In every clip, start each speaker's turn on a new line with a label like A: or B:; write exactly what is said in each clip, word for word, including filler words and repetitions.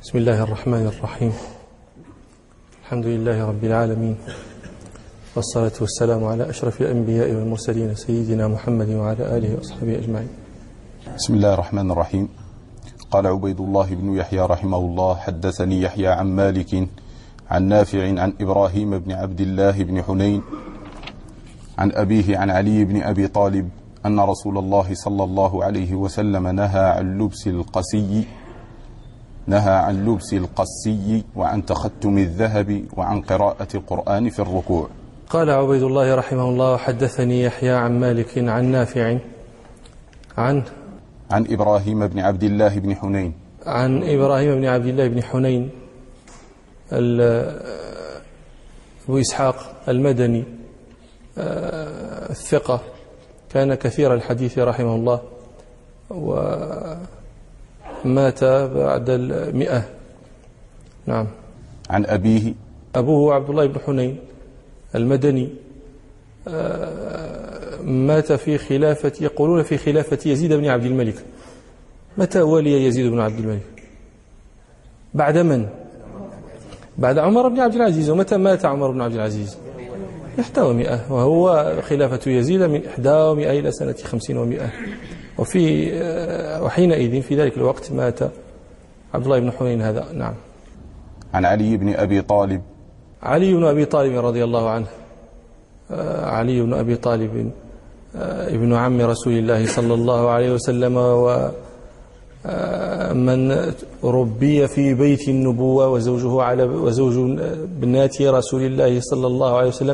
A: بسم الله الرحمن الرحيم. الحمد لله رب العالمين، والصلاة والسلام على أشرف الأنبياء والمرسلين سيدنا محمد وعلى آله وأصحابه أجمعين.
B: بسم الله الرحمن الرحيم. قال عبيد الله بن يحيى رحمه الله: حدثني يحيى عن مالك عن نافع عن إبراهيم بن عبد الله بن حنين عن أبيه عن علي بن أبي طالب أن رسول الله صلى الله عليه وسلم نهى عن لبس القسي نهى عن لبس القسي وعن تختم الذهب وعن قراءة القرآن في الركوع.
A: قال عبيد الله رحمه الله: حدثني يحيى عن مالك عن نافع عن
B: عن إبراهيم بن عبد الله بن حنين
A: عن إبراهيم بن عبد الله بن حنين أبو إسحاق المدني الثقة، كان كثير الحديث رحمه الله، ومات بعد المئة. نعم.
B: عن أبيه
A: أبوه عبد الله بن حنين المدني، مات في خلافة، يقولون في خلافة يزيد بن عبد الملك. متى ولي يزيد بن عبد الملك؟ بعد من؟ بعد عمر بن عبد العزيز. ومتى مات عمر بن عبد العزيز؟ إحدى ومئة، وهو خلافة يزيد من إحدى ومئة إلى سنة خمسين ومئة. وفي وحينئذ في ذلك الوقت مات عبد الله بن حنين هذا. نعم.
B: عن علي بن أبي طالب
A: علي بن أبي طالب رضي الله عنه. علي بن أبي طالب ابن عم رسول الله صلى الله عليه وسلم، ومن ربي في بيت النبوة، وزوجه على وزوج بنات رسول الله صلى الله عليه وسلم،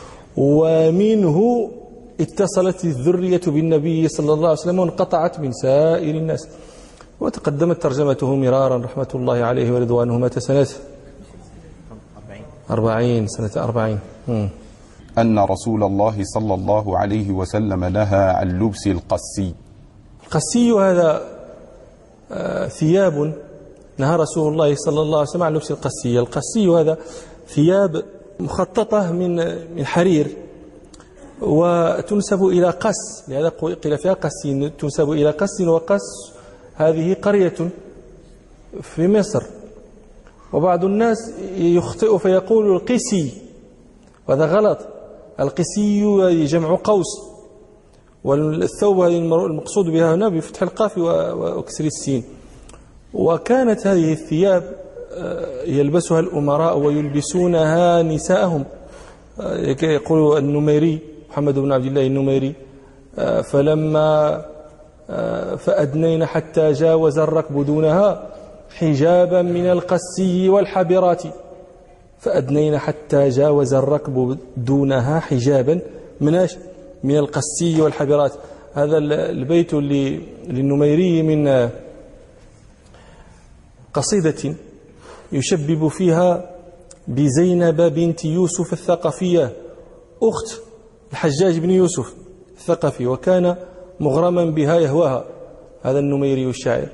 A: ومنه اتصلت الذرية بالنبي صلى الله عليه وسلم وانقطعت من سائر الناس. وتقدمت ترجمته مرارا رحمة الله عليه ورضوانه. مات سنة أربعين سنة أربعين.
B: أن رسول الله صلى الله عليه وسلم نهى عن لبس القسي.
A: القسي هذا ثياب، نهى رسول الله صلى الله عليه وسلم عن لبس القسي. القسي هذا ثياب مخططة من من حرير، وتنسب إلى قس، لهذا قيل فيها قسي، تنسب إلى قس. وقس هذه قرية في مصر، وبعض الناس يخطئ فيقول القسي، وهذا غلط. القسي جمع قوس، والثوب المقصود بها هنا بفتح القاف وكسر السين. وكانت هذه الثياب يلبسها الأمراء ويلبسونها نساءهم. يقول النميري محمد بن عبد الله النميري: فلما فأدنين حتى جاوز الركب دونها حجابا من القسي والحبرات. فأدنين حتى جاوز الركب دونها حجابا من من القسي والحبرات. هذا البيت للنميري من قصيدة يشبب فيها بزينب بنت يوسف الثقفية، أخت الحجاج بن يوسف الثقفي، وكان مغرما بها يهواها، هذا النميري الشاعر.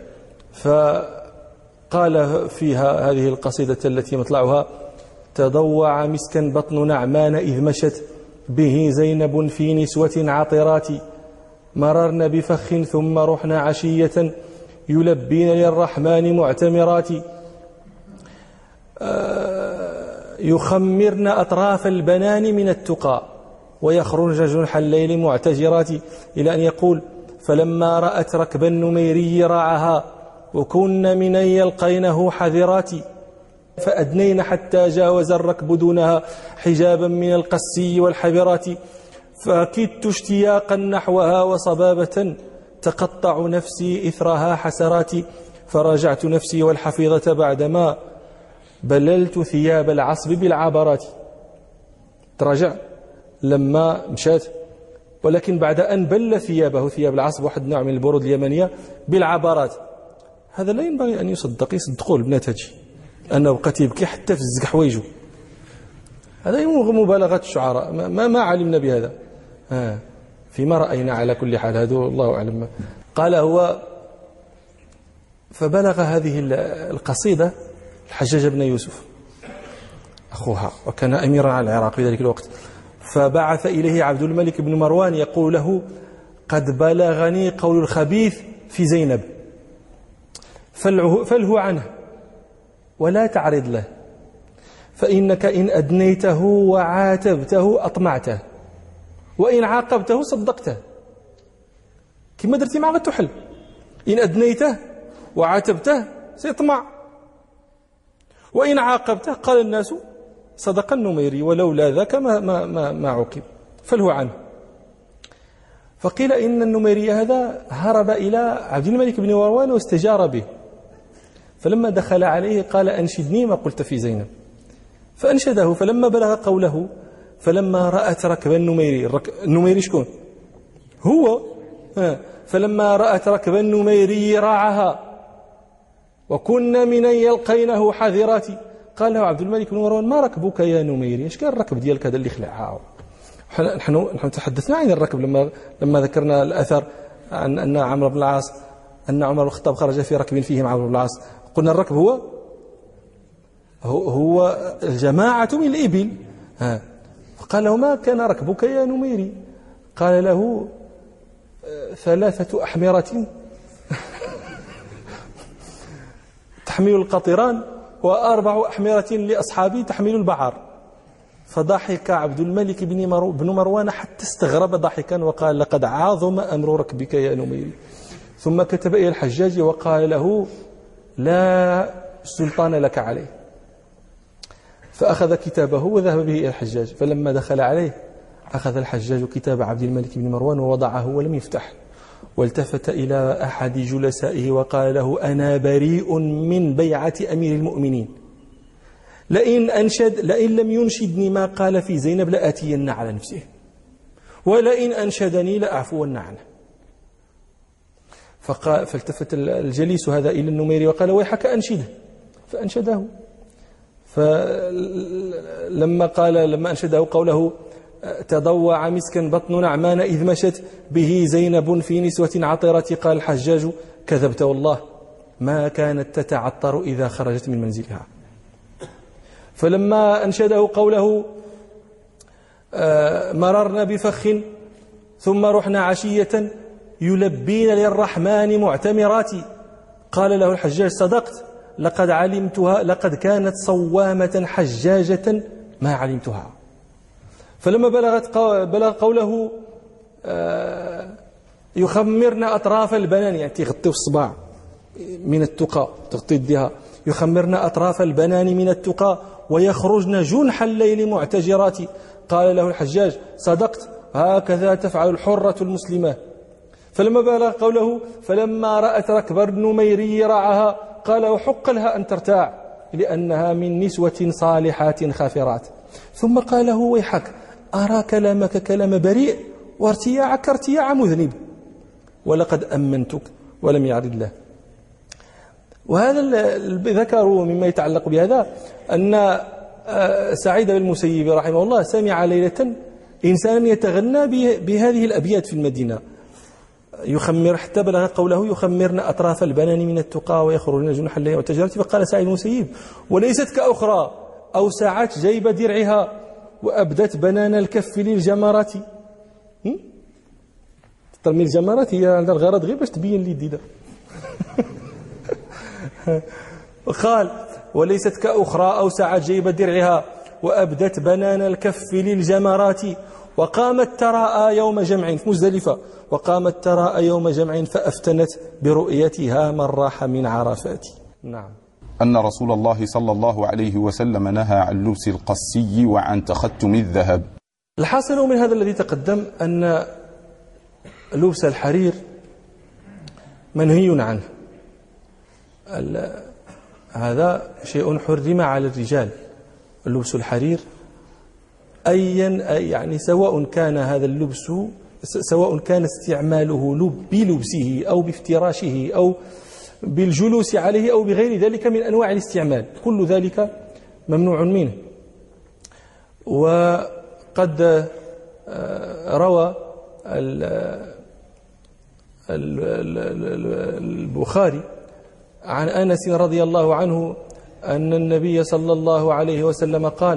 A: فقال فيها هذه القصيدة التي مطلعها: تضوع مسكا بطن نعمان إذ مشت به زينب في نسوة عطرات، مررن بفخ ثم رحن عشية يلبين للرحمن معتمرات، يخمرن أطراف البنان من التقى ويخرج جنح الليل معتجرات. إلى أن يقول: فلما رأت ركب النميري رعها وكن من يلقينه حذرات، فأدنين حتى جاوز الركب دونها حجابا من القسي والحبرات، فكدت اشتياقا نحوها وصبابة تقطع نفسي إثرها حسرات، فراجعت نفسي والحفيظة بعدما بللت ثياب العصب بالعبرات. تراجع لما مشات، ولكن بعد أن بل ثيابه، ثياب العصب واحد نوع من البرود اليمنية، بالعبرات. هذا لا ينبغي أن يصدق، يصدقوا البنات هذه أنه بقى تيبكي حتى في الزق حوايجه. هذا مبالغة الشعراء، ما, ما علمنا بهذا، ها فيما رأينا. على كل حال هذا الله أعلم. قال هو: فبلغ هذه القصيدة الحجاج بن يوسف أخوها، وكان أميرا على العراق في ذلك الوقت، فبعث إليه عبد الملك بن مروان يقول له: قد بلغني قول الخبيث في زينب فلهو عنه. ولا تعرض له، فإنك إن أدنيته وعاتبته أطمعته، وإن عاقبته صدقته. كما درتي مع غتحل، إن أدنيته وعاتبته سيطمع، وإن عاقبته قال الناس صدق النميري ولولا ذاك ما, ما, ما, ما عوقب فله عنه. فقيل إن النميري هذا هرب إلى عبد الملك بن مروان واستجار به، فلما دخل عليه قال أنشدني ما قلت في زينب، فأنشده. فلما بلغ قوله فلما رأت ركب النميري، النميري شكون؟ هو. فلما رأت ركب النميري راعها وكنا من يلقينه حذرات، قال له عبد الملك بن مروان ما ركبك يا نميري؟ اش كان الركب ديالك هذا اللي خلعها؟ نحن نحن تحدثنا عن الركب لما لما ذكرنا الأثر عن أن عمرو بن العاص أن عمر بن الخطاب خرج في ركب فيهم عمرو بن العاص، قلنا الركب هو هو, هو الجماعة من الإبل. ها فقال له ما كان ركبك يا نميري؟ قال له ثلاثة أحمرة تحمل القطران وأربع أحمرة لأصحابي تحمل البعر. فضحك عبد الملك بن مروان حتى استغرب ضحكا وقال لقد عظم أمر ركبك يا نميري. ثم كتب إلى الحجاج وقال له لا سلطان لك عليه، فأخذ كتابه وذهب به إلى الحجاج. فلما دخل عليه أخذ الحجاج كتاب عبد الملك بن مروان ووضعه ولم يفتح، والتفت إلى أحد جلسائه وقال له أنا بريء من بيعة أمير المؤمنين، لئن أنشد لئن لم ينشدني ما قال في زينب لآتين على نفسه، ولئن أنشدني لأعفون عنه. فقال فالتفت الجليس هذا إلى النميري وقال ويحك أنشده، فأنشده. فلما قال لما أنشده قوله تضوع مسكا بطن نعمان إذ مشت به زينب في نسوة عطرة، قال الحجاج كذبت والله ما كانت تتعطر إذا خرجت من منزلها. فلما أنشده قوله مررنا بفخ ثم رحنا عشية يلبين للرحمن معتمرات، قال له الحجاج صدقت لقد علمتها لقد كانت صوامة حجاجة ما علمتها. فلما بلغت بلغ قوله يخمرن أطراف البنان، يعني تغطي الصباع من التقى تغطي يدها، يخمرن أطراف البنان من التقى ويخرجن جنح الليل معتجرات، قال له الحجاج صدقت هكذا تفعل الحرة المسلمة. فلما بلغ قوله فلما رأت ركب النميري رعها، قال حق لها أن ترتاع لأنها من نسوة صالحات خافرات. ثم قال له ويحك أرى كلامك كلام بريء وارتياعك ارتياع مذنب، ولقد أمنتك ولم يعرض له. وهذا ذكروا مما يتعلق بهذا أن سعيد بن المسيب رحمه الله سمع ليلة إنسانا يتغنى بهذه الأبيات في المدينة، يخمر حتى بلغ قوله يخمرن أطراف البنان من التقى ويخرجن جنح الليل والتجارة. فقال سعيد بن المسيب وليست كأخرى أوسعت جيب درعها وأبدت بنان الكف للجمرات. ترمي الجمرات هي عندها الغرض غير باش تبين لي ديدا. قال وليست كأخرى أوسعت جيب درعها وأبدت بنان الكف للجمرات، وقامت تراءى يوم جمع في مزدلفة وقامت تراءى يوم جمع فأفتنت برؤيتها من راح من عرفات. نعم.
B: أن رسول الله صلى الله عليه وسلم نهى عن لبس القسي وعن تختم الذهب.
A: الحاصل من هذا الذي تقدم أن لبس الحرير منهي عنه، هذا شيء حرم على الرجال، لبس الحرير أيا يعني سواء كان هذا اللبس سواء كان استعماله بلبسه أو بافتراشه أو بالجلوس عليه أو بغير ذلك من أنواع الاستعمال، كل ذلك ممنوع منه. وقد روى البخاري عن أنس رضي الله عنه أن النبي صلى الله عليه وسلم قال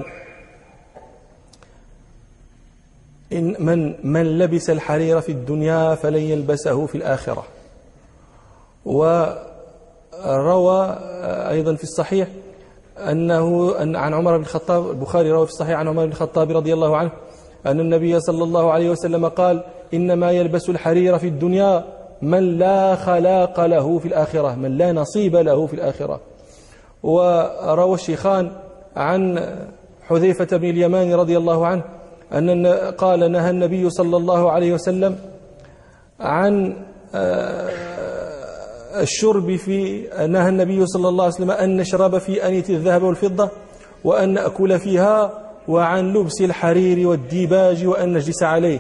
A: إن من من لبس الحرير في الدنيا فلن يلبسه في الآخرة. وروى أيضا في الصحيح أنه أن عن عمر بن الخطاب، البخاري روى في الصحيح عن عمر بن الخطاب رضي الله عنه أن النبي صلى الله عليه وسلم قال: إنما يلبس الحرير في الدنيا من لا خلاق له في الآخرة، من لا نصيب له في الآخرة. وروى الشيخان عن حذيفة بن اليمان رضي الله عنه أن قال: نهى النبي صلى الله عليه وسلم عن الشرب في نهى النبي صلى الله عليه وسلم أن نشرب في آنية الذهب والفضة وأن نأكل فيها، وعن لبس الحرير والديباج وأن نجلس عليه.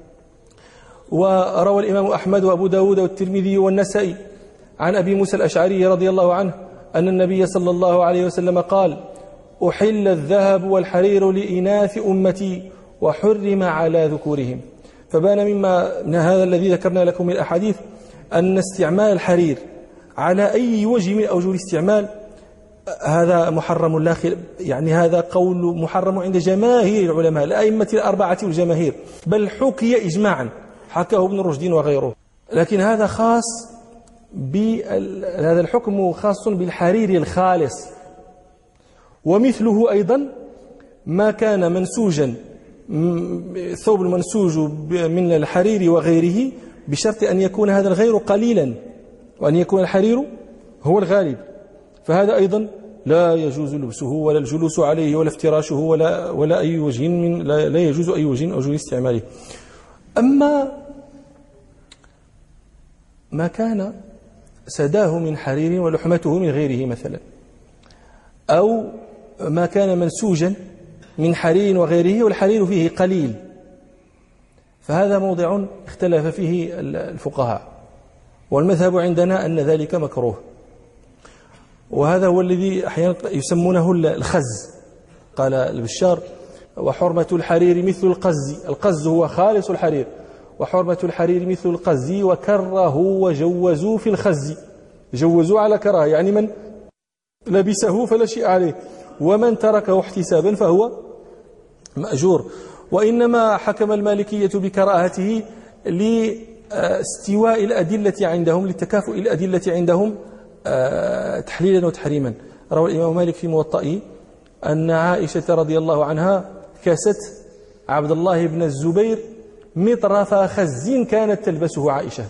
A: وروى الإمام أحمد وأبو داود والترمذي والنسائي عن أبي موسى الأشعري رضي الله عنه أن النبي صلى الله عليه وسلم قال: أحل الذهب والحرير لإناث أمتي وحرم على ذكورهم. فبان مما من هذا الذي ذكرنا لكم من الأحاديث أن استعمال الحرير على أي وجه من أوجه الاستعمال هذا محرم لا خلاف، يعني هذا قول محرم عند جماهير العلماء الأئمة الأربعة والجماهير، بل حكي إجماعا حكاه ابن رشد وغيره. لكن هذا خاص هذا الحكم خاص بالحرير الخالص. ومثله أيضا ما كان منسوجا، ثوب المنسوج من الحرير وغيره، بشرط أن يكون هذا الغير قليلا وأن يكون الحرير هو الغالب، فهذا أيضا لا يجوز لبسه ولا الجلوس عليه ولا افتراشه ولا ولا أي وجه من لا, لا يجوز أي وجه من أوجه استعماله. أما ما كان سداه من حرير ولحمته من غيره مثلا، أو ما كان منسوجا من حرير وغيره والحرير فيه قليل، فهذا موضع اختلف فيه الفقهاء، والمذهب عندنا أن ذلك مكروه. وهذا هو الذي أحيانا يسمونه الخز. قال البشار: وحرمة الحرير مثل القز، القز هو خالص الحرير، وحرمة الحرير مثل القز وكره وجوزوا في الخز، جوزوا على كراهة، يعني من لبسه فلا شيء عليه، ومن تركه احتسابا فهو مأجور. وإنما حكم المالكية بكراهته لاستواء الأدلة عندهم، لتكافؤ الأدلة عندهم تحليلا وتحريما. روى الإمام مالك في موطئه أن عائشة رضي الله عنها كست عبد الله بن الزبير مطرف خز كانت تلبسه عائشة.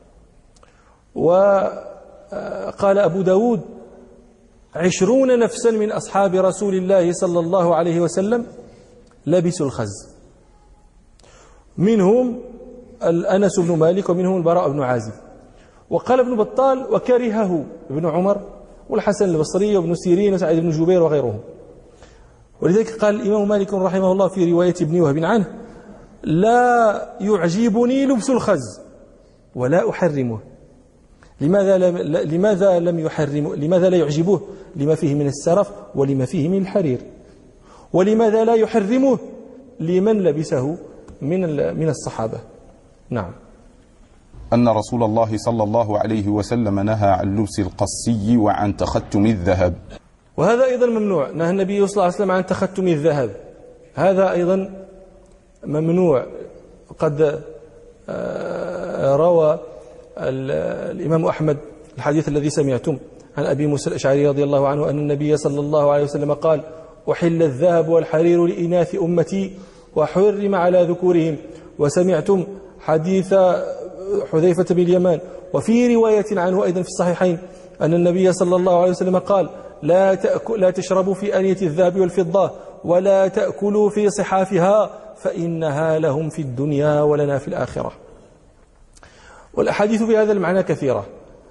A: وقال أبو داود: عشرون نفسا من أصحاب رسول الله صلى الله عليه وسلم لبسوا الخز، منهم أنس بن مالك ومنهم البراء بن عازب. وقال ابن بطال: وكرهه ابن عمر والحسن البصري وابن سيرين وسعيد بن جبير وغيرهم. ولذلك قال الإمام مالك رحمه الله في رواية ابن وهب عنه: لا يعجبني لبس الخز ولا أحرمه. لماذا لم لماذا لم يحرم لماذا لا يعجبه؟ لما فيه من السرف ولما فيه من الحرير. ولماذا لا يحرمه؟ لمن لبسه من من الصحابة. نعم.
B: أن رسول الله صلى الله عليه وسلم نهى عن لبس القصي وعن تختم الذهب،
A: وهذا أيضا ممنوع. نهى النبي صلى الله عليه وسلم عن تختم الذهب، هذا أيضا ممنوع. قد روى الإمام أحمد الحديث الذي سمعتم عن أبي موسى الأشعري رضي الله عنه أن النبي صلى الله عليه وسلم قال: أحل الذهب والحرير لإناث أمتي وحرم على ذكورهم. وسمعتم حديث حذيفة بن اليمان. وفي رواية عنه أيضا في الصحيحين أن النبي صلى الله عليه وسلم قال: لا تأكل لا تشربوا في آنية الذهب والفضة ولا تأكلوا في صحافها فإنها لهم في الدنيا ولنا في الآخرة. والأحاديث بهذا المعنى كثيرة.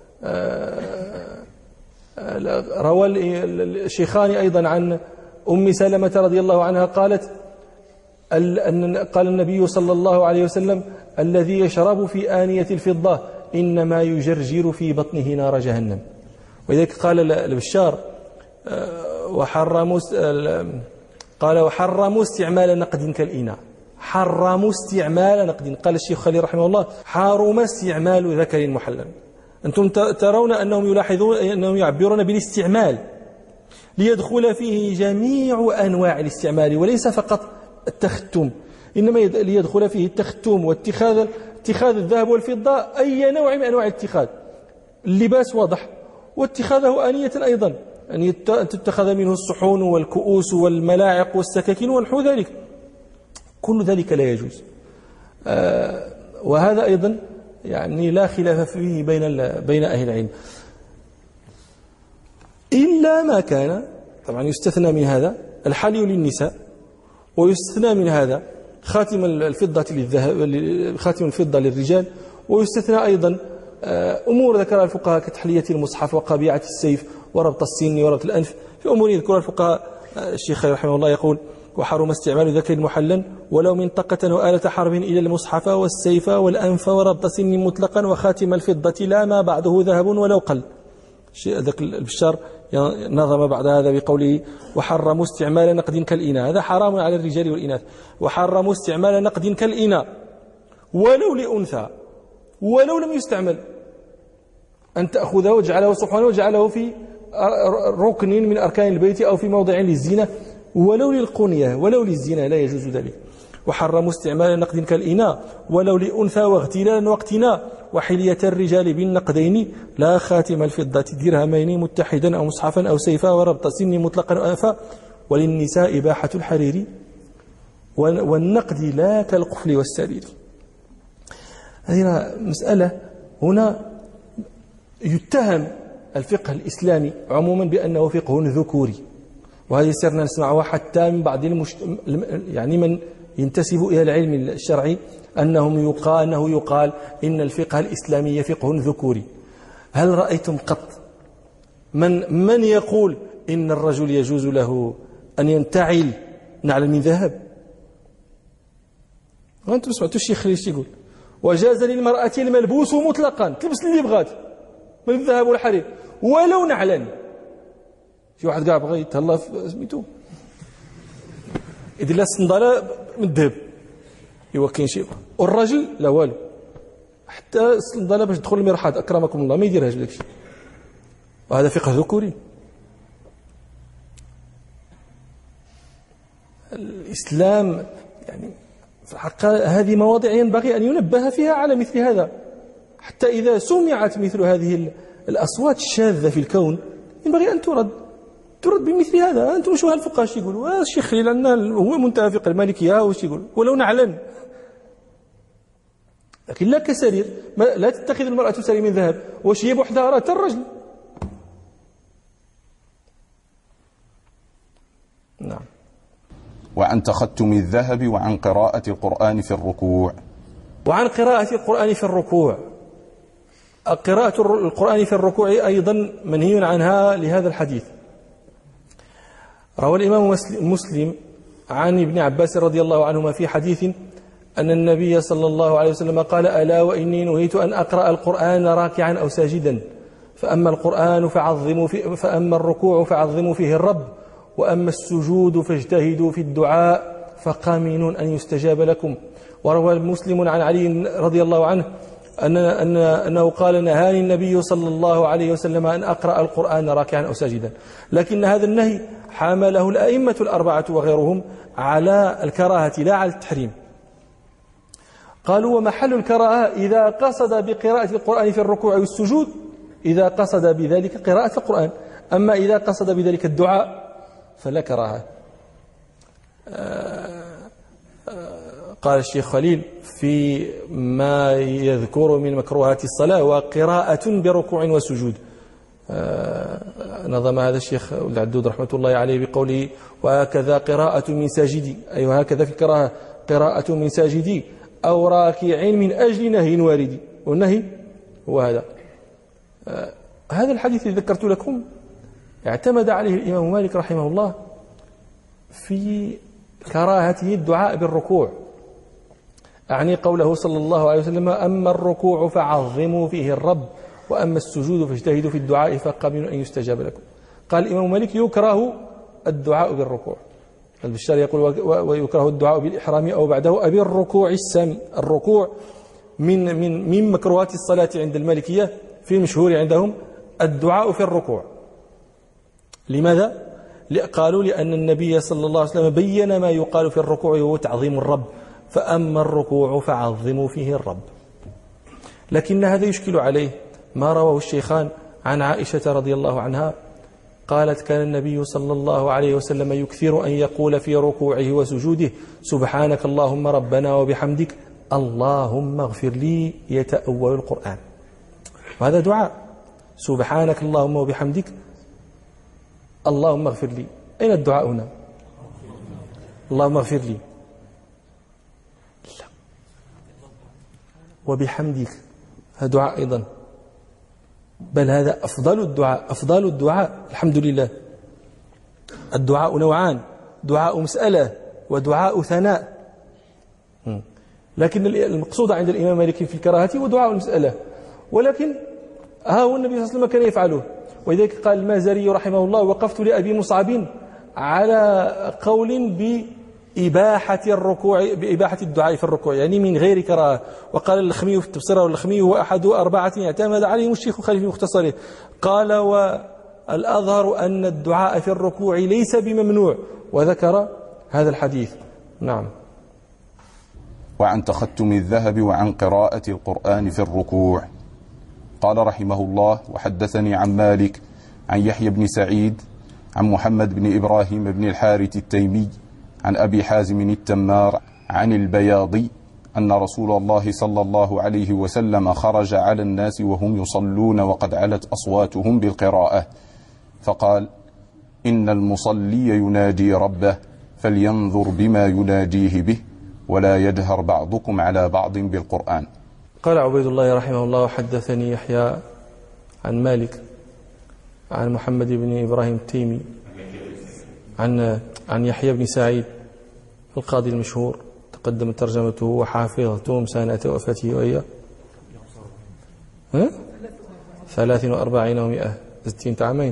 A: روى الشيخان أيضا عن أم سلمة رضي الله عنها قالت: قال النبي صلى الله عليه وسلم: الذي يشرب في آنية الفضة إنما يجرجر في بطنه نار جهنم. ولذلك قال البشار: وحرموا قال وحرموا استعمال نقد كالإناء. حرموا استعمال نقد. قال الشيخ خليل رحمه الله: حرم استعمال ذكر محلل. أنتم ترون أنهم يلاحظون أنهم يعبرون بالاستعمال ليدخل فيه جميع أنواع الاستعمال وليس فقط التختم، إنما ليدخل فيه التختم واتخاذ اتخاذ الذهب والفضة، أي نوع من أنواع الاتخاذ. اللباس واضح، واتخاذه آنية أيضا، أن تتخذ منه الصحون والكؤوس والملاعق والسكاكين ونحو ذلك، كل ذلك لا يجوز. وهذا أيضا يعني لا خلاف فيه بين بين أهل العلم، إلا ما كان طبعا يستثنى من هذا الحلي للنساء، ويستثنى من هذا خاتم الفضة للذهب، خاتم الفضة للرجال، ويستثنى أيضا أمور ذكرها الفقهاء كتحلية المصحف وقبيعة السيف وربط السن وربط الأنف. في أمور يذكرها الفقهاء الشيخ رحمه الله يقول: وحرم استعمال ذكر محلا ولو منطقة وآلة حرب إلى المصحف والسيف والأنف وربط سن مطلقا وخاتم الفضة لا ما بعده ذهب ولو قل. ذاك البشار نظم بعد هذا بقوله: وحرموا استعمال نقد كالإناء، هذا حرام على الرجال والإناث. وحرموا استعمال نقد كالإناء ولو لأنثى ولو لم يستعمل، أن تأخذه وجعله صحوانا وجعله في ركن من أركان البيت أو في موضع للزينة ولو للقنية ولو للزنا، لا يجوز ذلك. وحرموا استعمال نقد كالإناء ولو لأنثى واغتلالا واقتناء، وحلية الرجال بالنقدين لا خاتم الفضة درهمين متحدا أو مصحفا أو سيفا وربط سن مطلقا وأنفا. وللنساء إباحة الحرير والنقد لا كالقفل والسرير. هذه مسألة هنا يتهم الفقه الإسلامي عموما بأنه فقه ذكوري، وهذه سرنا نسمعها حتى من بعض المشت... يعني من ينتسب إلى العلم الشرعي أنهم يقال أنه يقال إن الفقه الإسلامي فقه ذكوري. هل رأيتم قط من من يقول إن الرجل يجوز له أن ينتعل نعلا من ذهب؟ وأنتم سمعتوا الشيخ خليل يقول: وجاز للمرأة الملبوس مطلقا، تلبس اللي بغات من الذهب والحرير ولو نعلا. شي واحد كاع بغى يتهلا في سميتو يدير لها الصنداله من الذهب، ايوا كاين شي، والراجل لا والو، حتى الصنداله باش تدخل المرحاض اكرمكم الله ما يديرهاش داكشي. وهذا فقه ذكوري. الإسلام يعني في الحق هذه مواضع ينبغي أن ينبه فيها على مثل هذا، حتى إذا سمعت مثل هذه الأصوات الشاذة في الكون ينبغي أن ترد ترد بمثل هذا. أنتم شو هالفقهاء شي يقولوا؟ الشيخ خليل عندنا هو منتهى فقه المالكية واش يقول ولو نعلن، لكن لا كسرير. لا تتخذ المرأة سرير من ذهب، واش هي بوحدها راه حتى الرجل. نعم.
B: وعن تختم الذهب وعن قراءة القرآن في الركوع.
A: وعن قراءة القرآن في الركوع. قراءة القرآن في الركوع أيضا منهي عنها لهذا الحديث. روى الإمام مسلم عن ابن عباس رضي الله عنهما في حديث أن النبي صلى الله عليه وسلم قال: ألا وإني نهيت أن أقرأ القرآن راكعا أو ساجدا، فأما القرآن فعظموا في فأما الركوع فعظموا فيه الرب، وأما السجود فاجتهدوا في الدعاء فقامن أن يستجاب لكم. وروى مسلم عن علي رضي الله عنه أن أن أنه قال: نهاني النبي صلى الله عليه وسلم أن أقرأ القرآن راكعا أو ساجدا. لكن هذا النهي حمله الأئمة الأربعة وغيرهم على الكراهة لا على التحريم. قالوا: ومحل الكراهة إذا قصد بقراءة القرآن في الركوع والسجود، إذا قصد بذلك قراءة القرآن. أما إذا قصد بذلك الدعاء فلا كراهة. قال الشيخ خليل في ما يذكر من مكروهات الصلاة: وقراءة بركوع وسجود. نظم هذا الشيخ العدود رحمة الله عليه بقوله: وهكذا قراءة من ساجدي، أي وهكذا في الكراهة قراءة من ساجدي أو راكع من أجل نهي واردي. والنهي هو هذا. هذا الحديث الذي ذكرت لكم اعتمد عليه الإمام مالك رحمه الله في كراهته الدعاء بالركوع، أعني قوله صلى الله عليه وسلم: أما الركوع فعظموا فيه الرب، وأما السجود فاجتهدوا في الدعاء فقبلوا أن يستجاب لكم. قال الإمام مالك: يكره الدعاء بالركوع. البشار يقول: ويكره الدعاء بالإحرام أو بعده أبي الركوع السامي. الركوع من من من مكروهات الصلاة عند المالكية، في المشهور عندهم الدعاء في الركوع. لماذا؟ قالوا: لأن النبي صلى الله عليه وسلم بين ما يقال في الركوع وهو تعظيم الرب، فأما الركوع فعظموا فيه الرب. لكن هذا يشكل عليه ما رواه الشيخان عن عائشة رضي الله عنها قالت كان النبي صلى الله عليه وسلم يكثر أن يقول في ركوعه وسجوده سبحانك اللهم ربنا وبحمدك اللهم اغفر لي يتأول القرآن. وهذا دعاء، سبحانك اللهم وبحمدك اللهم اغفر لي. أين الدعاء هنا؟ اللهم اغفر لي لا. وبحمدك هذا دعاء أيضا، بل هذا أفضل الدعاء. أفضل الدعاء الحمد لله. الدعاء نوعان، دعاء مسألة ودعاء ثناء. لكن المقصود عند الإمام مالك في الكراهة هو دعاء المسألة، ولكن ها هو النبي صلى الله عليه وسلم كان يفعله. ولذلك قال المازري رحمه الله وقفت لأبي مصعب على قول بإباحة الركوع، بإباحة الدعاء في الركوع، يعني من غير كراهة. وقال الخمي في التبصرة، والخمي هو أحد أربعة اعتمد عليهم الشيخ خليل في مختصره. قال والأظهر أن الدعاء في الركوع ليس بممنوع، وذكر هذا الحديث. نعم.
B: وعن تختم الذهب وعن قراءة القرآن في الركوع. قال رحمه الله وحدثني عن مالك عن يحيى بن سعيد عن محمد بن إبراهيم بن الحارث التيمي عن أبي حازم التمار عن البياضي أن رسول الله صلى الله عليه وسلم خرج على الناس وهم يصلون وقد علت أصواتهم بالقراءة فقال إن المصلي ينادي ربه فلينظر بما يناديه به ولا يجهر بعضكم على بعض بالقرآن.
A: قال عبيد الله رحمه الله حدثني يحيى عن مالك عن محمد بن إبراهيم التيمي عن عن يحيى بن سعيد القاضي المشهور، تقدم ترجمته وحافظته سنة وفاته وهي ها؟ ثلاث وأربعين ومئة ستين عامين.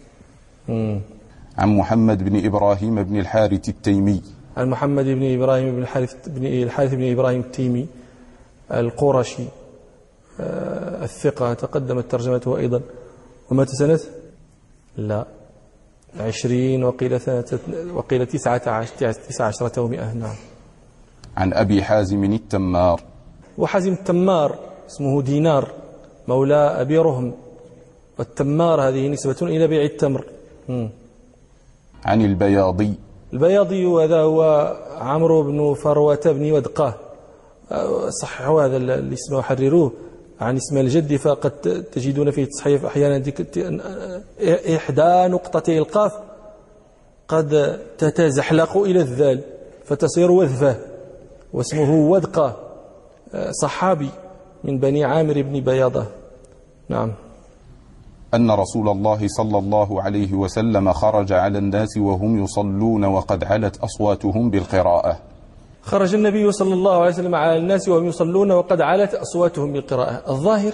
B: عن محمد بن إبراهيم بن الحارث التيمي
A: عن محمد بن إبراهيم بن الحارث بن الحارث بن إبراهيم التيمي القرشي الثقة، تقدمت ترجمته أيضا. ومات سنة لا عشرين وقيل وقيل تسعة عشر تسعة عشرة ومئة. نعم.
B: عن أبي حازم التمار.
A: وحازم التمار اسمه دينار مولى أبي رهم، والتمار هذه نسبة إلى بيع التمر. م.
B: عن البياضي.
A: البياضي وهذا هو عمرو بن فروة بن ودقاه، صححوا هذا الاسم وحرروه عن اسم الجد، فقد تجدون فيه تصحيف أحيانا إحدى نقطتي القاف قد تتزحلق إلى الذال فتصير وذفة، واسمه ودقة، صحابي من بني عامر بن بياضة. نعم.
B: أن رسول الله صلى الله عليه وسلم خرج على الناس وهم يصلون وقد علت أصواتهم بالقراءة.
A: خرج النبي صلى الله عليه وسلم على الناس وهم يصلون وقد علت أصواتهم بالقراءة. الظاهر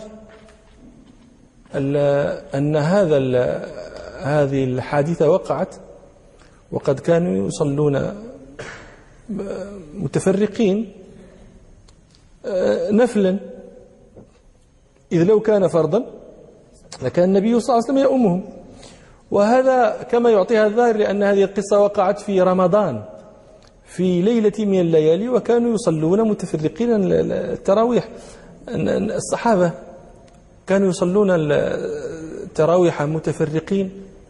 A: أن هذا هذه الحادثة وقعت وقد كانوا يصلون متفرقين نفلا، إذ لو كان فرضا لكان النبي صلى الله عليه وسلم يؤمهم. وهذا كما يعطيها الظاهر لأن هذه القصة وقعت في رمضان في ليلة من الليالي، وكانوا يصلون متفرقين التراويح. الصحابة كانوا يصلون التراويح متفرقين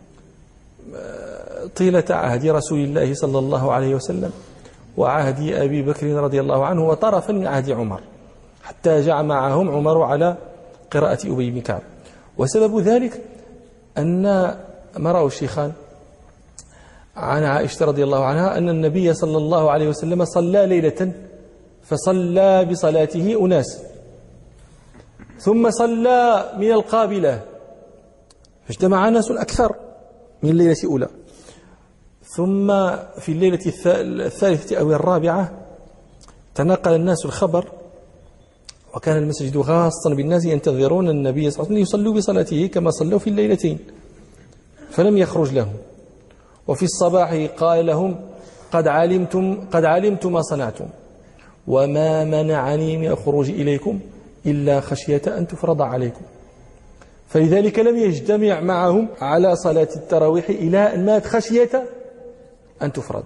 A: طيلة عهد رسول الله صلى الله عليه وسلم وعهد أبي بكر رضي الله عنه وطرفا من عهد عمر، حتى جاء معهم عمر على قراءة أبي بن كعب. وسبب ذلك أن ما رأوا الشيخان عن عائشة رضي الله عنها أن النبي صلى الله عليه وسلم صلى ليلة فصلى بصلاته أناس، ثم صلى من القابلة فاجتمع ناس أكثر من الليلة الأولى، ثم في الليلة الثالثة أو الرابعة تناقل الناس الخبر، وكان المسجد خاصا بالناس ينتظرون النبي صلى الله عليه وسلم يصلوا بصلاته كما صلوا في الليلتين، فلم يخرج لهم. وفي الصباح قال لهم قد علمتم قد علمت ما صنعتم وما منعني من الخروج إليكم إلا خشية أن تفرض عليكم، فلذلك لم يجتمع معهم على صلاة التراويح إلى أن مات خشية أن تفرض.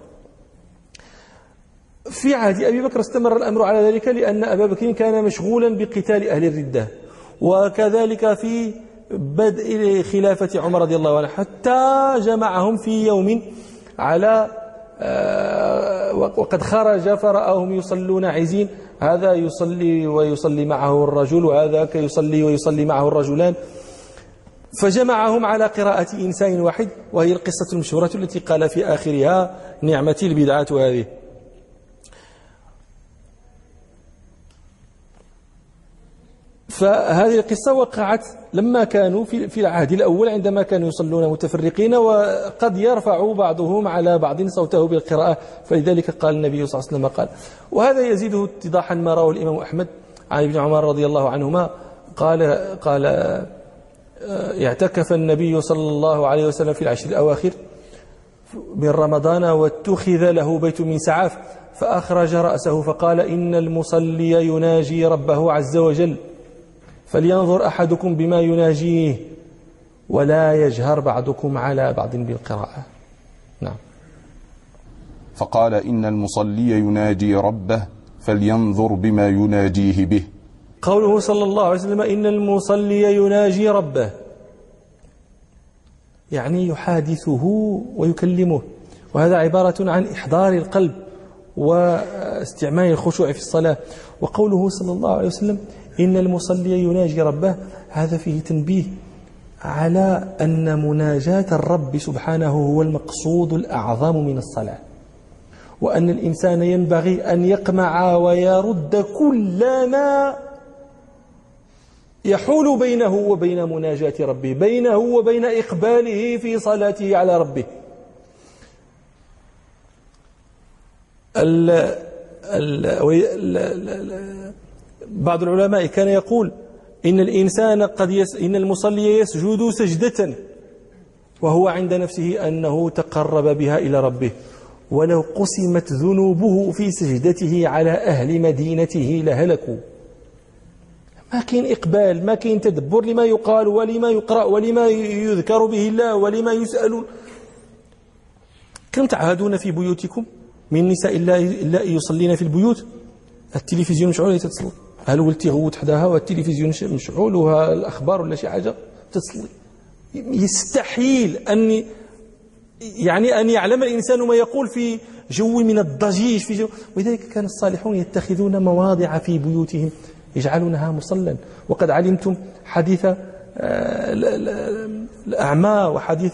A: في عهد أبي بكر استمر الأمر على ذلك، لأن أبا بكر كان مشغولا بقتال أهل الردة، وكذلك في بدء خلافة عمر رضي الله عنه، حتى جمعهم في يوم على وقد خرج فرآهم يصلون عزين، هذا يصلي ويصلي معه الرجل وهذاك يصلي ويصلي معه الرجلان، فجمعهم على قراءة إنسان واحد، وهي القصة المشهورة التي قال في آخرها نعمتي البدعة هذه. فهذه القصة وقعت لما كانوا في العهد الأول، عندما كانوا يصلون متفرقين، وقد يرفع بعضهم على بعض صوته بالقراءة، فلذلك قال النبي صلى الله عليه وسلم قال. وهذا يزيده اتضاحا ما رواه الإمام أحمد عن ابن عمر رضي الله عنهما قال قال اعتكف النبي صلى الله عليه وسلم في العشر الأواخر من رمضان، واتخذ له بيت من سعاف، فأخرج رأسه فقال إن المصلي يناجي ربه عز وجل، فلينظر أحدكم بما يناجيه، ولا يجهر بعضكم على بعض بالقراءة. نعم.
B: فقال إن المصلي يناجي ربه فلينظر بما يناجيه به.
A: قوله صلى الله عليه وسلم إن المصلي يناجي ربه، يعني يحادثه ويكلمه، وهذا عبارة عن إحضار القلب واستعمال الخشوع في الصلاة. وقوله صلى الله عليه وسلم إن المصلي يناجي ربه، هذا فيه تنبيه على أن مناجاة الرب سبحانه هو المقصود الأعظم من الصلاة، وأن الإنسان ينبغي أن يقمع ويرد كل ما يحول بينه وبين مناجاة ربه، بينه وبين إقباله في صلاته على ربه. ال ال ال بعض العلماء كان يقول إن الإنسان قد يس إن المصلي يسجد سجدة وهو عند نفسه أنه تقرب بها إلى ربه، ولو قسمت ذنوبه في سجدته على أهل مدينته لهلكوا. ما كاين إقبال، ما كاين تدبر لما يقال ولما يقرأ ولما يذكر به الله ولما يسأل. كم تعهدون في بيوتكم من نساء الله يصلين في البيوت التلفزيون مشعول تتصل، هل ولتي غوت حداها والتلفزيون مشعول وها الأخبار ولا شي حاجة تتصلي. يستحيل أن يعني أن يعلم الإنسان ما يقول في جو من الضجيج في جو. ولذلك كان الصالحون يتخذون مواضع في بيوتهم يجعلونها مصلا. وقد علمتم حديث الأعمى وحديث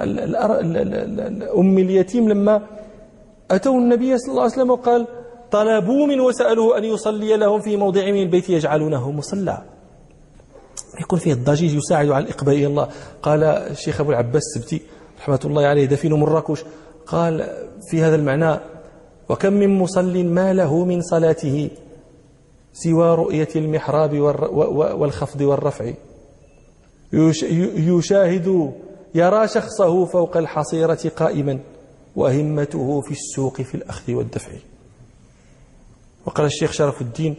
A: أم اليتيم لما أتوا النبي صلى الله عليه وسلم وقال طلبوا من وسألوه أن يصلي لهم في موضع من البيت يجعلونه مصلى، يكون فيه الضجيج يساعد على الإقبال إلى الله. قال الشيخ أبو العباس السبتي رحمة الله عليه دفين مراكش قال في هذا المعنى وكم من مصل ما له من صلاته سوى رؤية المحراب والخفض والرفع، يشاهد يرى شخصه فوق الحصيرة قائما وهمته في السوق في الأخذ والدفع. وقال الشيخ شرف الدين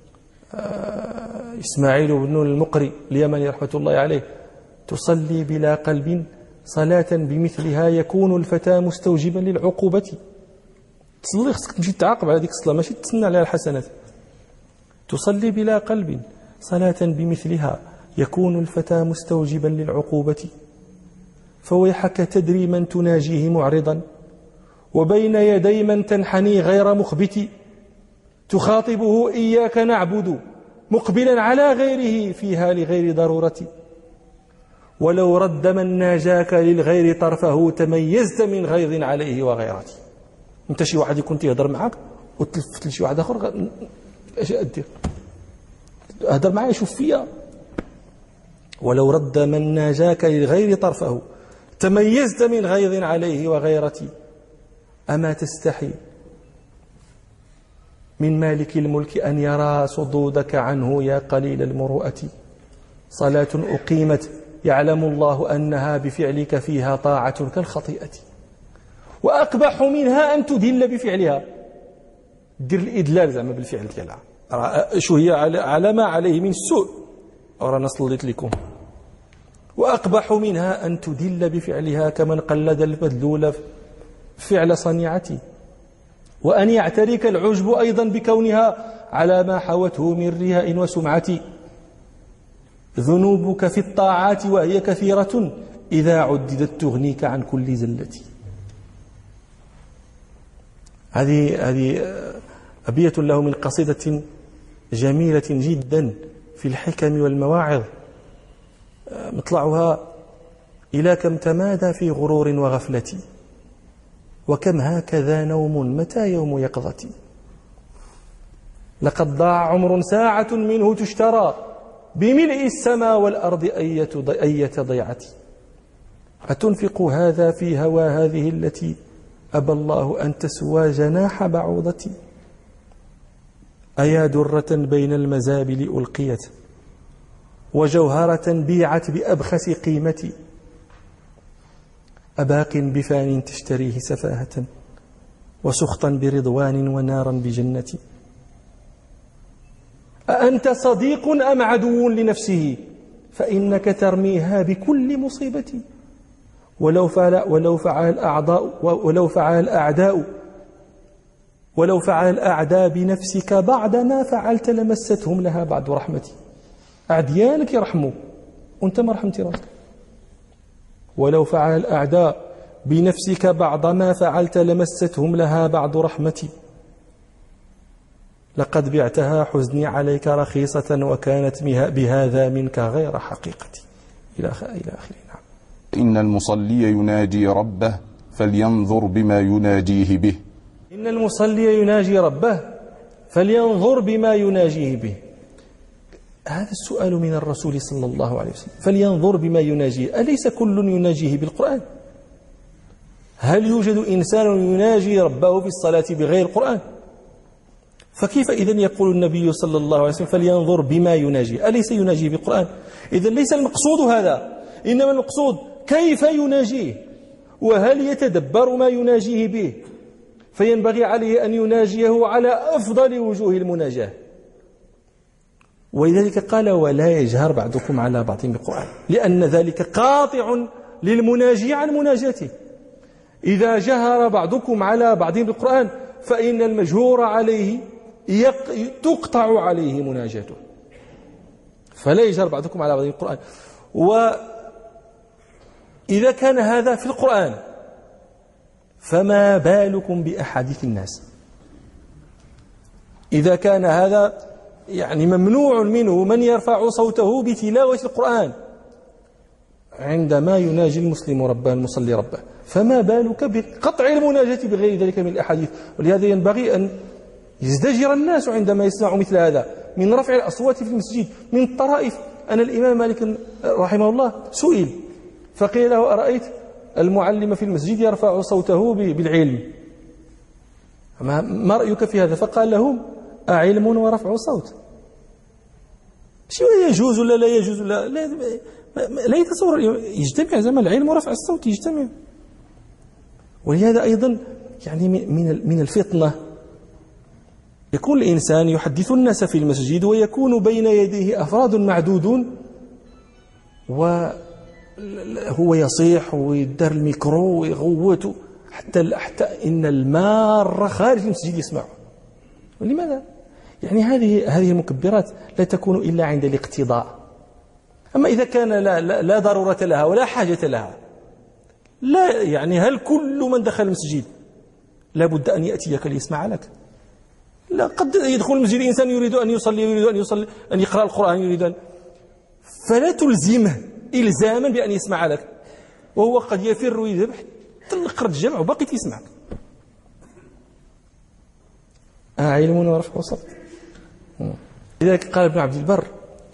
A: إسماعيل بن المقري اليمني رحمة الله عليه تصلي بلا قلب صلاة بمثلها يكون الفتى مستوجبا للعقوبة. تصلي خصك تمشي تعاقب على ديك الصلاة ماشي تسنى عليها الحسنات. تصلي بلا قلب صلاة بمثلها يكون الفتى مستوجبا للعقوبة، فويحك تدري من تناجيه معرضا وبين يدي من تنحني غير مخبت، تخاطبه إياك نعبد مقبلا على غيره فيها لغير ضرورة، ولو رد من ناجاك للغير طرفه تميزت من غيظ عليه وغيرته. انت شي واحد يكون تيهضر معاك وتلفت لشي واحد اخر اش ادير هضر معايا شوف فيا، ولو رد من ناجاك للغير طرفه تميزت من غيظ عليه وغيرتي، أما تستحي من مالك الملك أن يرى صدودك عنه يا قليل المروءة، صلاة أقيمت يعلم الله أنها بفعلك فيها طاعة كالخطيئة، وأقبح منها أن تدل بفعلها. دير الإدلال زعما بالفعل ديالها شو هي على ما عليه من السوء ورانا صليت لكم. وأقبح منها أن تدل بفعلها كمن قلد المدلول فعل صنيعتي، وأن يعترك العجب أيضا بكونها على ما حوته من رياء وسمعة. ذنوبك في الطاعات وهي كثيرة إذا عددت تغنيك عن كل زلة. هذه هذه أبية له من قصيدة جميلة جدا في الحكم والمواعظ، مطلعها: إلى كم تمادى في غرور وغفلة، وكم هكذا نوم متى يوم يقظتي. لقد ضاع عمر ساعة منه تشترى، بملء السماء والأرض أية ضيعة. أتنفق هذا في هوى هذه التي أبى الله أن تسوى جناح بعوضتي. أيا درة بين المزابل ألقيت، وجوهرة بيعت بأبخس قيمتي. أباق بفان تشتريه سفاهة، وسخطا برضوان ونارا بجنتي. أأنت صديق أم عدو لنفسه، فإنك ترميها بكل مصيبة. ولو فعل ولو فعل الأعضاء ولو فعل الأعداء ولو فعل الأعداء بنفسك بعد ما فعلت لمستهم لها بعد رحمتي. أعديانك يرحموا وأنت ما رحمتي راسك. ولو فعل الأعداء بنفسك بعد ما فعلت لمستهم لها بعد رحمتي. لقد بعتها حزني عليك رخيصة، وكانت بهذا منك غير حقيقتي. إلى آخره. نعم.
B: إن المصلي يناجي ربه فلينظر بما يناجيه به.
A: إن المصلي يناجي ربه فلينظر بما يناجيه به. هذا السؤال من الرسول صلى الله عليه وسلم، فلينظر بما يناجيه. أليس كل يناجيه بالقرآن؟ هل يوجد إنسان يناجي ربه في الصلاة بغير القرآن؟ فكيف إذن يقول النبي صلى الله عليه وسلم فلينظر بما يناجي؟ أليس يناجيه بالقرآن؟ إذن ليس المقصود هذا، إنما المقصود كيف يناجيه، وهل يتدبر ما يناجيه به. فينبغي عليه أن يناجيه على أفضل وجوه المناجاة. ولذلك قال: ولا يجهر بعضكم على بعض بالقرآن، لأن ذلك قاطع للمناجي عن مناجاته. إذا جهر بعضكم على بعض بالقرآن فإن المجهور عليه تقطع عليه مناجاته. فلا يجهر بعضكم على بعض بالقرآن. وإذا كان هذا في القرآن فما بالكم بأحاديث الناس؟ إذا كان هذا يعني ممنوع منه من يرفع صوته بتلاوة القرآن عندما يناجي المسلم ربه المصلي ربه، فما بالك بقطع المناجاة بغير ذلك من الأحاديث. ولهذا ينبغي أن يزدجر الناس عندما يسمعوا مثل هذا من رفع الأصوات في المسجد. من الطرائف أن الإمام مالك رحمه الله سئل فقيل له: أرأيت المعلم في المسجد يرفع صوته بالعلم، ما رأيك في هذا؟ فقال لهم: أعلم ورفع صوت؟ شو يجوز ولا لا يجوز؟ لا لا, لا يتصور يجتمع زمان العلم ورفع الصوت يجتمع. ولهذا أيضا يعني من من الفطنة يكون الإنسان يحدث الناس في المسجد ويكون بين يديه أفراد معدودون وهو يصيح ويدار الميكرو ويغوت حتى حتى إن المار خارج المسجد يسمعه. ولماذا؟ يعني هذه هذه المكبرات لا تكون إلا عند الاقتضاء. أما إذا كان لا, لا, لا ضرورة لها ولا حاجة لها، لا يعني هل كل من دخل المسجد لابد أن يأتيك ليسمع لك؟ لا، قد يدخل المسجد إنسان يريد أن يصلي يريد أن يصلي أن يقرأ القرآن يريد أن، فلا تلزمه إلزاما بأن يسمع لك، وهو قد يفر ويذهب حتى نقرأ الجمع وباقي يسمعك. علم ورفع صوت. لذلك قال ابن عبد البر: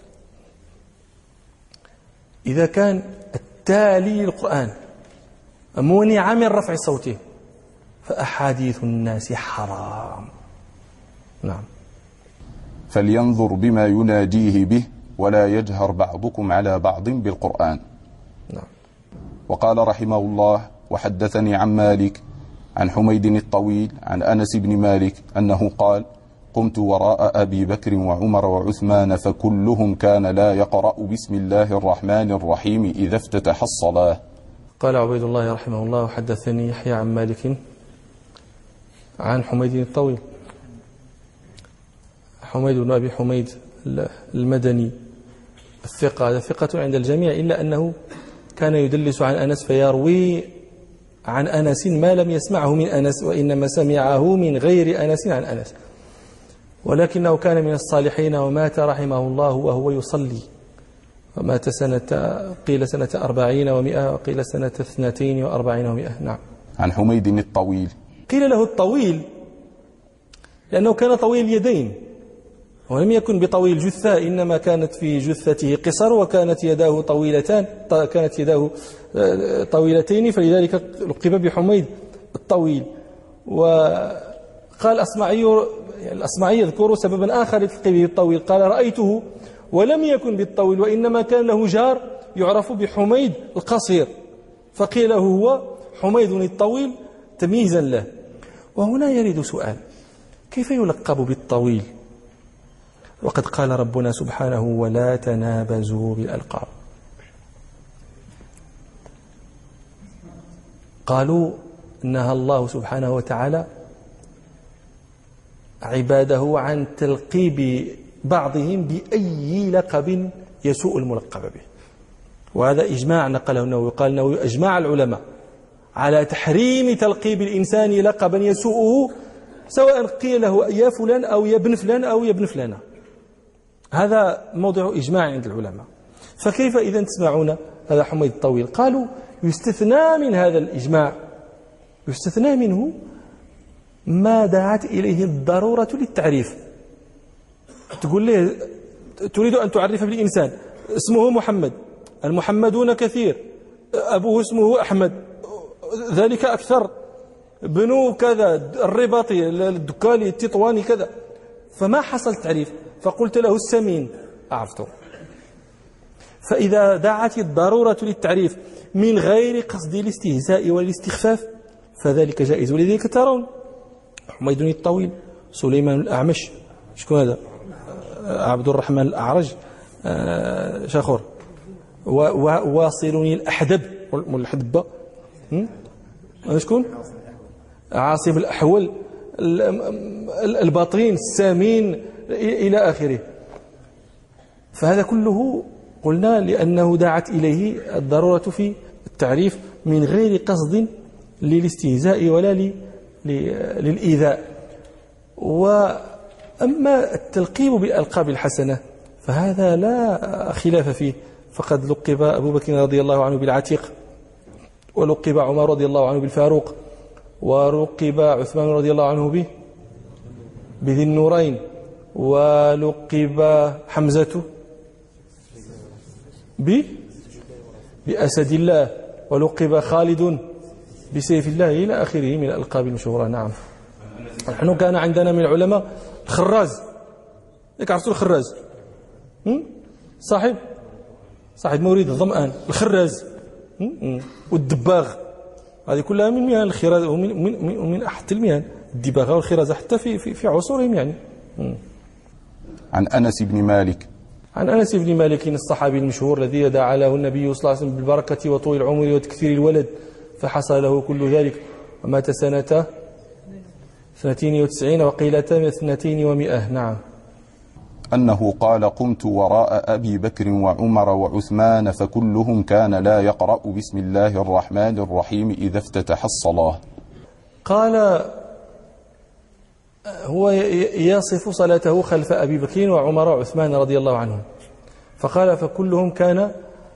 A: إذا كان التالي القرآن منع من رفع صوته فأحاديث الناس حرام. نعم.
B: فلينظر بما يناجيه به ولا يجهر بعضكم على بعض بالقرآن.
A: نعم.
B: وقال رحمه الله: وحدثني عن مالك عن حميد الطويل عن أنس بن مالك أنه قال: قمت وراء أبي بكر وعمر وعثمان فكلهم كان لا يقرأ بسم الله الرحمن الرحيم إذا افتتح الصلاة.
A: قال عبيد الله رحمه الله: حدثني يحيى عن مالك عن حميد الطويل. حميد بن أبي حميد المدني الثقة، هذا ثقة عند الجميع، إلا أنه كان يدلس عن أنس فيروي عن أنس ما لم يسمعه من أنس، وإنما سمعه من غير أنس عن أنس، ولكنه كان من الصالحين ومات رحمه الله وهو يصلي، ومات سنة قيل سنة أربعين ومئة وقيل سنة اثنتين وأربعين ومئة. نعم.
B: عن حميد الطويل.
A: قيل له الطويل لأنه كان طويل اليدين، ولم يكن بطويل جثة، إنما كانت في جثته قصر وكانت يداه طويلتان، كانت يداه طويلتين، فلذلك لقب بحميد الطويل. وقال الأصمعي الأصمعي يذكر سببا آخر لتلقيبه بالطويل، قال رأيته ولم يكن بالطويل، وإنما كان له جار يعرف بحميد القصير، فقيل هو حميد الطويل تمييزا له. وهنا يرد سؤال: كيف يلقب بالطويل وقد قال ربنا سبحانه ولا تنابزوا بالألقاب؟ قالوا نهى الله سبحانه وتعالى عباده عن تلقيب بعضهم بأي لقب يسوء الملقب به، وهذا إجماع نقله النووي، قال النووي أجمع العلماء على تحريم تلقيب الإنسان لقبا يسوءه، سواء قيل له يا فلان أو يا ابن فلان أو يا ابن فلانة، هذا موضع إجماع عند العلماء. فكيف إذا تسمعون هذا حميد الطويل؟ قالوا يستثنى من هذا الإجماع، يستثنى منه ما دعت إليه الضرورة للتعريف. تقول له تريد أن تعرف بالإنسان اسمه محمد، المحمدون كثير، أبوه اسمه أحمد، ذلك أكثر، بنو كذا، الرباطي، الدكالي، التطواني كذا، فما حصل تعريف، فقلت له السمين أعرفته. فإذا دعت الضرورة للتعريف من غير قصد الاستهزاء والاستخفاف فذلك جائز. ولذلك ترون حميد الطويل، سليمان الأعمش، شكون هذا؟ عبد الرحمن الأعرج، شخور، واصلني الأحدب والحدبة، شكون؟ عاصم الأحول، الباطين، السامين، إلى آخره. فهذا كله قلنا لأنه دعت إليه الضرورة في التعريف من غير قصد للاستهزاء ولا للإيذاء. وأما التلقيب بالألقاب الحسنة فهذا لا خلاف فيه، فقد لقب أبو بكر رضي الله عنه بالعتيق، ولقب عمر رضي الله عنه بالفاروق، ولقب عثمان رضي الله عنه به بذي النورين، ولقب حمزة ب بأسد الله، ولقب خالد بسيف الله، إلى آخره من الألقاب المشهورة. نعم. نحن كان عندنا من العلماء الخراز، ياك عرفتوا الخراز؟ صاحب صاحب مورد الظمآن، الخراز والدباغ، هذه كلها من مهن الخراز ومن من من أحد المهن، الدباغة والخرازة حتى في في, في عصورهم يعني.
B: عن أنس بن مالك.
A: عن أنس بن مالك الصحابي المشهور الذي دعا له النبي صلى الله عليه وسلم بالبركة وطول العمر وتكثير الولد، فحصل له كل ذلك، ومات سنة اثنتين وتسعين وقيل اثنتين ومئة. نعم.
B: أنه قال قمت وراء أبي بكر وعمر وعثمان فكلهم كان لا يقرأ بسم الله الرحمن الرحيم إذا افتتح الصلاة.
A: قال هو يصف صلاته خلف أبي بكر وعمر وعثمان رضي الله عنهم، فقال فكلهم كان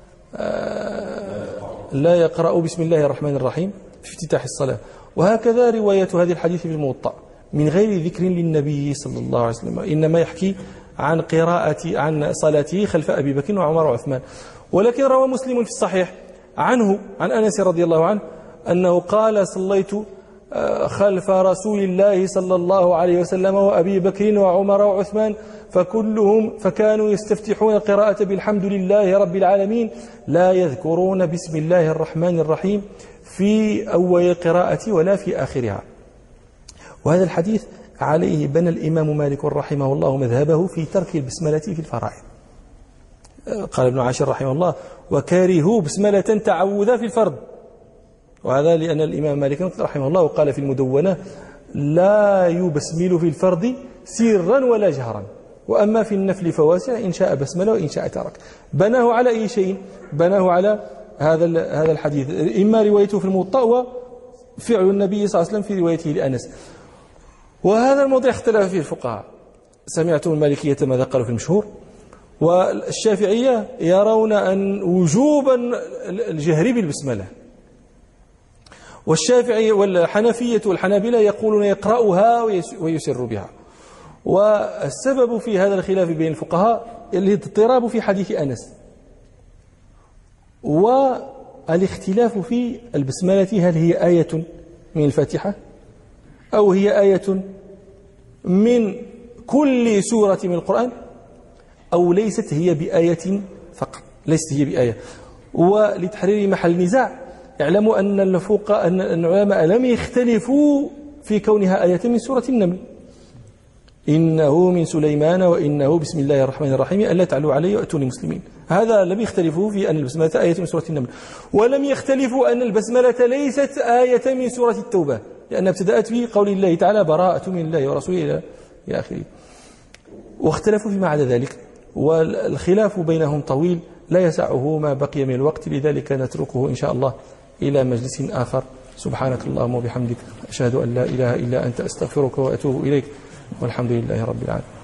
A: لا يقرأ بسم الله الرحمن الرحيم في افتتاح الصلاة. وهكذا رواية هذه الحديث في الموطأ من غير ذكر للنبي صلى الله عليه وسلم، إنما يحكي عن قراءة عن صلاته خلف أبي بكر وعمر وعثمان. ولكن روى مسلم في الصحيح عنه عن أنس رضي الله عنه أنه قال صليت خلف رسول الله صلى الله عليه وسلم وأبي بكر وعمر وعثمان فكلهم فكانوا يستفتحون القراءة بالحمد لله رب العالمين لا يذكرون بسم الله الرحمن الرحيم في أول القراءة ولا في آخرها. وهذا الحديث عليه بنى الإمام مالك رحمه الله مذهبه في ترك البسملة في الفرائض. قال ابن عاشر رحمه الله وكارهوا بسملة تعوذا في الفرض، وهذا لأن الإمام مالك رحمه الله قال في المدونة لا يبسمل في الفرض سرا ولا جهرا، وأما في النفل فواسع إن شاء بسمله وإن شاء ترك. بناه على أي شيء؟ بناه على هذا هذا الحديث، إما روايته في الموطأ وفعل النبي صلى الله عليه وسلم في روايته لأنس. وهذا الموضوع اختلف فيه الفقهاء، سمعتم المالكية ماذا قالوا في المشهور، والشافعية يرون أن وجوبا الجهر بالبسملة، والشافعي والحنفية والحنابلة يقولون يقرأها ويسر بها. والسبب في هذا الخلاف بين الفقهاء الاضطراب في حديث أنس، والاختلاف في البسملة، هل هي آية من الفاتحة أو هي آية من كل سورة من القرآن أو ليست هي بآية فقط، ليست هي بآية. ولتحرير محل نزاع اعلموا أن الفقهاء أن العلماء لم يختلفوا في كونها آية من سورة النمل، إنه من سليمان وإنه بسم الله الرحمن الرحيم ألا تعلوا علي وأتوني مسلمين. هذا لم يختلفوا في أن البسملة آية من سورة النمل، ولم يختلفوا أن البسملة ليست آية من سورة التوبة، لأنها ابتدأت بقول الله تعالى براءة من الله ورسوله إلى آخره. واختلفوا فيما عدا ذلك، والخلاف بينهم طويل لا يسعه ما بقي من الوقت، لذلك نتركه إن شاء الله إلى مجلس آخر. سبحانك اللهم وبحمدك، أشهد أن لا إله إلا أنت، أستغفرك وأتوب إليك، والحمد لله رب العالمين.